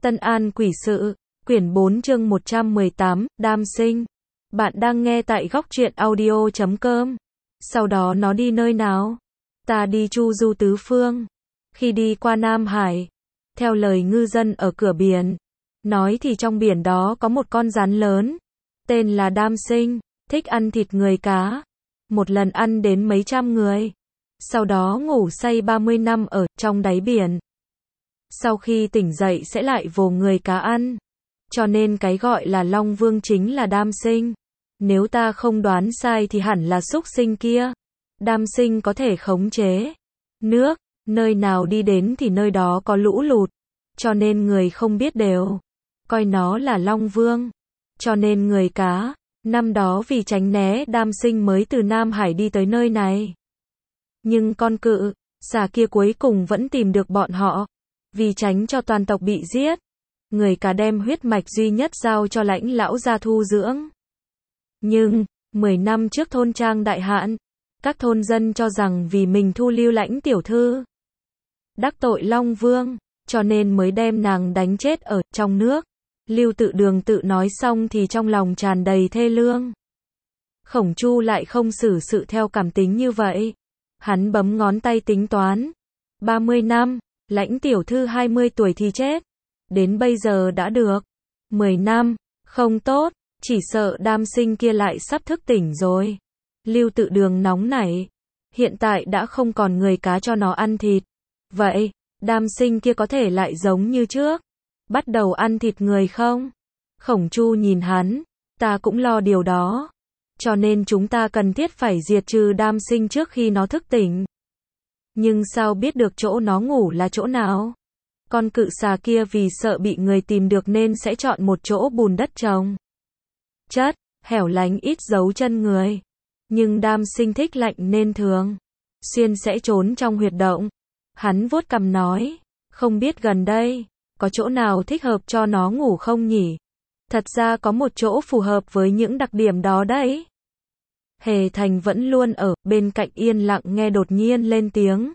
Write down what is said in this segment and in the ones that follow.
Tân An Quỷ Sự, quyển 4 chương 118, Đam Sinh. Bạn đang nghe tại góc truyện audio.com. Sau đó nó đi nơi nào? Ta đi chu du tứ phương. Khi đi qua Nam Hải, theo lời ngư dân ở cửa biển, nói thì trong biển đó có một con rắn lớn, tên là Đam Sinh, thích ăn thịt người cá. Một lần ăn đến mấy trăm người. Sau đó ngủ say 30 năm ở trong đáy biển. Sau khi tỉnh dậy sẽ lại vồ người cá ăn. Cho nên cái gọi là Long Vương chính là Đam Sinh. Nếu ta không đoán sai thì hẳn là súc sinh kia. Đam Sinh có thể khống chế nước, nơi nào đi đến thì nơi đó có lũ lụt. Cho nên người không biết đều coi nó là Long Vương. Cho nên người cá, năm đó vì tránh né Đam Sinh mới từ Nam Hải đi tới nơi này. Nhưng con cự xà kia cuối cùng vẫn tìm được bọn họ. Vì tránh cho toàn tộc bị giết, người cá đem huyết mạch duy nhất giao cho Lãnh lão gia thu dưỡng. Nhưng 10 năm trước thôn trang đại hạn, các thôn dân cho rằng vì mình thu lưu Lãnh tiểu thư, đắc tội Long Vương, cho nên mới đem nàng đánh chết ở trong nước. Lưu Tự Đường tự nói xong thì trong lòng tràn đầy thê lương. Khổng Chu lại không xử sự theo cảm tính như vậy. Hắn bấm ngón tay tính toán. 30 năm, Lãnh tiểu thư 20 tuổi thì chết. Đến bây giờ đã được 10 năm, không tốt, chỉ sợ Đam Sinh kia lại sắp thức tỉnh rồi. Lưu Tự Đường nóng nảy. Hiện tại đã không còn người cá cho nó ăn thịt. Vậy, Đam Sinh kia có thể lại giống như trước, bắt đầu ăn thịt người không? Khổng Chu nhìn hắn, ta cũng lo điều đó. Cho nên chúng ta cần thiết phải diệt trừ Đam Sinh trước khi nó thức tỉnh. Nhưng sao biết được chỗ nó ngủ là chỗ nào? Con cự xà kia vì sợ bị người tìm được nên sẽ chọn một chỗ bùn đất trồng chất, hẻo lánh ít dấu chân người. Nhưng Đam Sinh thích lạnh nên thường xuyên sẽ trốn trong huyệt động. Hắn vuốt cằm nói, không biết gần đây có chỗ nào thích hợp cho nó ngủ không nhỉ? Thật ra có một chỗ phù hợp với những đặc điểm đó đấy. Hề Thành vẫn luôn ở bên cạnh yên lặng nghe đột nhiên lên tiếng.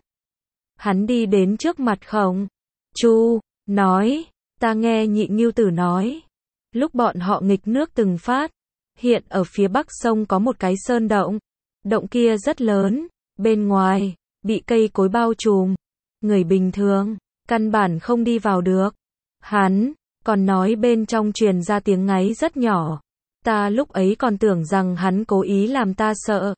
Hắn đi đến trước mặt Khổng Chu, nói, ta nghe Nhị Ngưu Tử nói, lúc bọn họ nghịch nước từng phát, hiện ở phía bắc sông có một cái sơn động. Động kia rất lớn, bên ngoài bị cây cối bao trùm, người bình thường căn bản không đi vào được. Hắn còn nói bên trong truyền ra tiếng ngáy rất nhỏ. Ta lúc ấy còn tưởng rằng hắn cố ý làm ta sợ.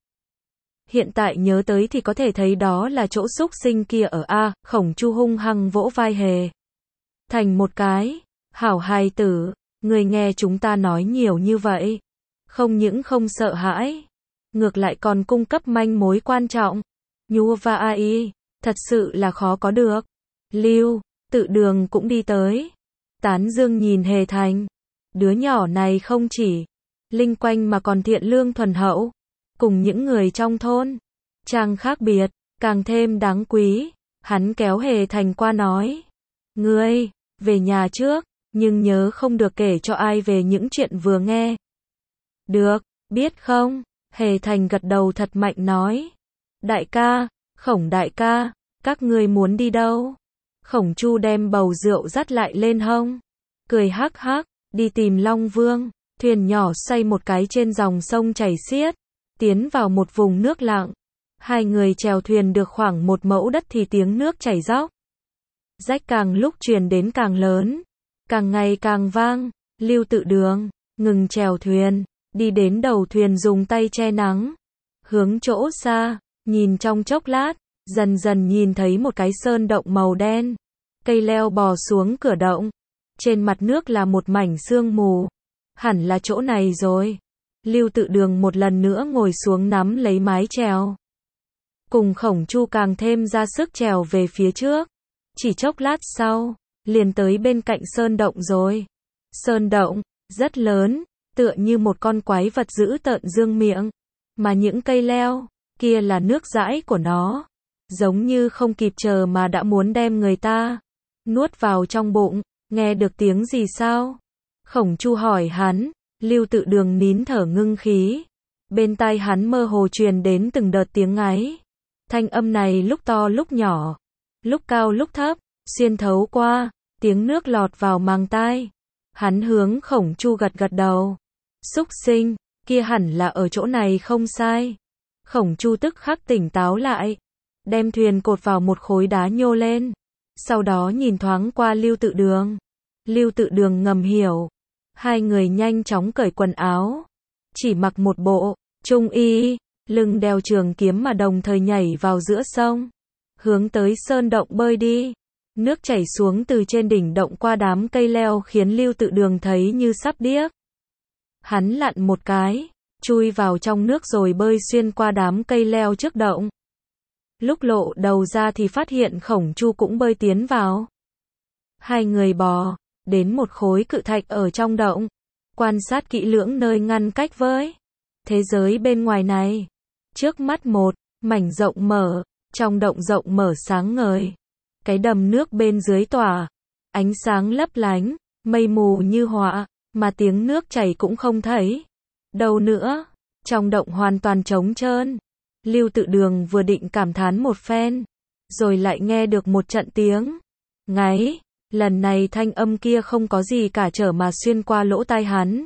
Hiện tại nhớ tới thì có thể thấy đó là chỗ súc sinh kia ở A. Khổng Chu hung hăng vỗ vai Hề Thành một cái. Hảo hài tử, người nghe chúng ta nói nhiều như vậy, không những không sợ hãi, ngược lại còn cung cấp manh mối quan trọng. Nhu và Ai, thật sự là khó có được. Lưu Tự Đường cũng đi tới, tán dương nhìn Hề Thành. Đứa nhỏ này không chỉ linh quanh mà còn thiện lương thuần hậu, cùng những người trong thôn trang khác biệt, càng thêm đáng quý. Hắn kéo Hề Thành qua nói, ngươi về nhà trước, nhưng nhớ không được kể cho ai về những chuyện vừa nghe. Được, biết không? Hề Thành gật đầu thật mạnh nói, đại ca, Khổng đại ca, các ngươi muốn đi đâu? Khổng Chu đem bầu rượu dắt lại lên hông, cười hắc hắc, đi tìm Long Vương. Thuyền nhỏ xoay một cái trên dòng sông chảy xiết, tiến vào một vùng nước lặng. Hai người chèo thuyền được khoảng 1 mẫu đất thì tiếng nước chảy róc rách càng lúc truyền đến càng lớn, càng ngày càng vang. Lưu Tự Đường ngừng chèo thuyền, đi đến đầu thuyền dùng tay che nắng, hướng chỗ xa, nhìn trong chốc lát, dần dần nhìn thấy một cái sơn động màu đen. Cây leo bò xuống cửa động, trên mặt nước là một mảnh sương mù. Hẳn là chỗ này rồi. Lưu Tự Đường một lần nữa ngồi xuống nắm lấy mái chèo, cùng Khổng Chu càng thêm ra sức chèo về phía trước. Chỉ chốc lát sau, liền tới bên cạnh sơn động rồi. Sơn động rất lớn, tựa như một con quái vật dữ tợn dương miệng, mà những cây leo kia là nước dãi của nó, giống như không kịp chờ mà đã muốn đem người ta nuốt vào trong bụng. Nghe được tiếng gì sao? Khổng Chu hỏi hắn. Lưu Tự Đường nín thở ngưng khí. Bên tai hắn mơ hồ truyền đến từng đợt tiếng ngáy. Thanh âm này lúc to lúc nhỏ, lúc cao lúc thấp, xuyên thấu qua tiếng nước lọt vào màng tai. Hắn hướng Khổng Chu gật gật đầu. Xúc sinh, kia hẳn là ở chỗ này không sai. Khổng Chu tức khắc tỉnh táo lại, đem thuyền cột vào một khối đá nhô lên. Sau đó nhìn thoáng qua Lưu Tự Đường. Lưu Tự Đường ngầm hiểu. Hai người nhanh chóng cởi quần áo, chỉ mặc một bộ trung y, lưng đeo trường kiếm mà đồng thời nhảy vào giữa sông, hướng tới sơn động bơi đi. Nước chảy xuống từ trên đỉnh động qua đám cây leo khiến Lưu Tự Đường thấy như sắp điếc. Hắn lặn một cái, chui vào trong nước rồi bơi xuyên qua đám cây leo trước động. Lúc lộ đầu ra thì phát hiện Khổng Chu cũng bơi tiến vào. Hai người bò đến một khối cự thạch ở trong động, quan sát kỹ lưỡng nơi ngăn cách với thế giới bên ngoài này. Trước mắt một mảnh rộng mở, trong động rộng mở sáng ngời. Cái đầm nước bên dưới tỏa ánh sáng lấp lánh, mây mù như họa, mà tiếng nước chảy cũng không thấy đâu nữa. Trong động hoàn toàn trống trơn. Lưu Tự Đường vừa định cảm thán một phen, rồi lại nghe được một trận tiếng ngáy. Lần này thanh âm kia không có gì cả trở mà xuyên qua lỗ tai hắn.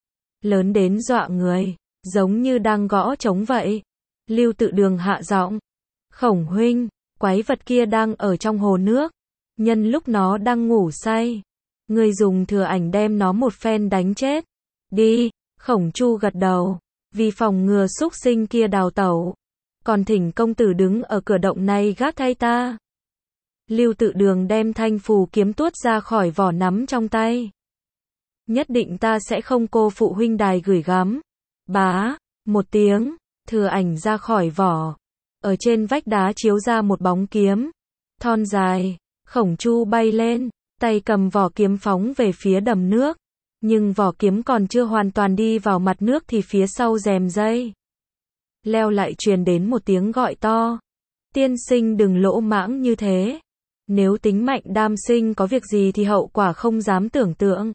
Lớn đến dọa người, giống như đang gõ trống vậy. Lưu Tự Đường hạ giọng. Khổng huynh, quái vật kia đang ở trong hồ nước. Nhân lúc nó đang ngủ say, ngươi dùng thừa ảnh đem nó một phen đánh chết. Đi, Khổng Chu gật đầu. Vì phòng ngừa xúc sinh kia đào tẩu, còn thỉnh công tử đứng ở cửa động này gác thay ta. Lưu Tự Đường đem thanh phù kiếm tuốt ra khỏi vỏ nắm trong tay. Nhất định ta sẽ không cô phụ huynh đài gửi gắm. Bá, một tiếng, thừa ảnh ra khỏi vỏ. Ở trên vách đá chiếu ra một bóng kiếm thon dài. Khổng Chu bay lên, tay cầm vỏ kiếm phóng về phía đầm nước. Nhưng vỏ kiếm còn chưa hoàn toàn đi vào mặt nước thì phía sau rèm dây leo lại truyền đến một tiếng gọi to. Tiên sinh đừng lỗ mãng như thế. Nếu tính mạnh Đam Sinh có việc gì thì hậu quả không dám tưởng tượng.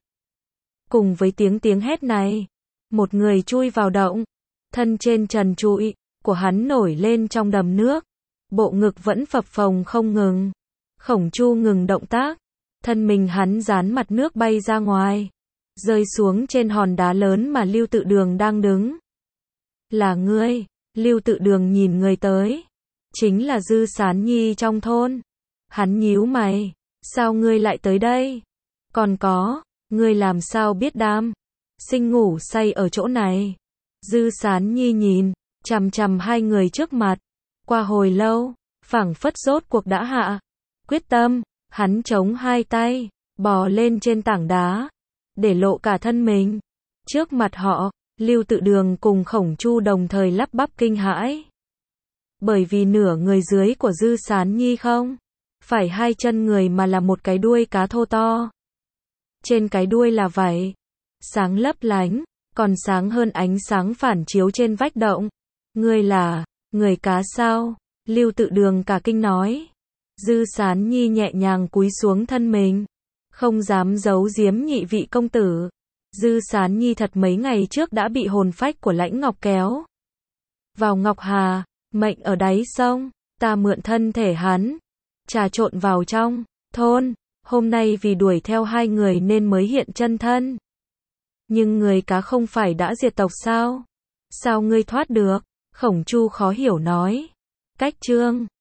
Cùng với tiếng hét này, một người chui vào động. Thân trên trần trụi của hắn nổi lên trong đầm nước. Bộ ngực vẫn phập phồng không ngừng. Khổng Chu ngừng động tác. Thân mình hắn dán mặt nước bay ra ngoài, rơi xuống trên hòn đá lớn mà Lưu Tự Đường đang đứng. Là ngươi? Lưu Tự Đường nhìn người tới. Chính là Dư Sán Nhi trong thôn. Hắn nhíu mày. Sao ngươi lại tới đây? Còn có, ngươi làm sao biết Đam Sinh ngủ say ở chỗ này? Dư Sán Nhi nhìn chằm chằm hai người trước mặt. Qua hồi lâu, phảng phất rốt cuộc đã hạ quyết tâm, hắn chống hai tay, bò lên trên tảng đá, để lộ cả thân mình. Trước mặt họ, Lưu Tự Đường cùng Khổng Chu đồng thời lắp bắp kinh hãi. Bởi vì nửa người dưới của Dư Sán Nhi không phải hai chân người mà là một cái đuôi cá thô to. Trên cái đuôi là vảy sáng lấp lánh, còn sáng hơn ánh sáng phản chiếu trên vách động. Ngươi là người cá sao? Lưu Tự Đường cả kinh nói. Dư Sán Nhi nhẹ nhàng cúi xuống thân mình, không dám giấu giếm nhị vị công tử. Dư Sán Nhi thật mấy ngày trước đã bị hồn phách của Lãnh Ngọc kéo vào Ngọc Hà, mệnh ở đáy sông. Ta mượn thân thể hắn, trà trộn vào trong thôn. Hôm nay vì đuổi theo hai người nên mới hiện chân thân. Nhưng người cá không phải đã diệt tộc sao? Sao ngươi thoát được? Khổng Chu khó hiểu nói. Cách chương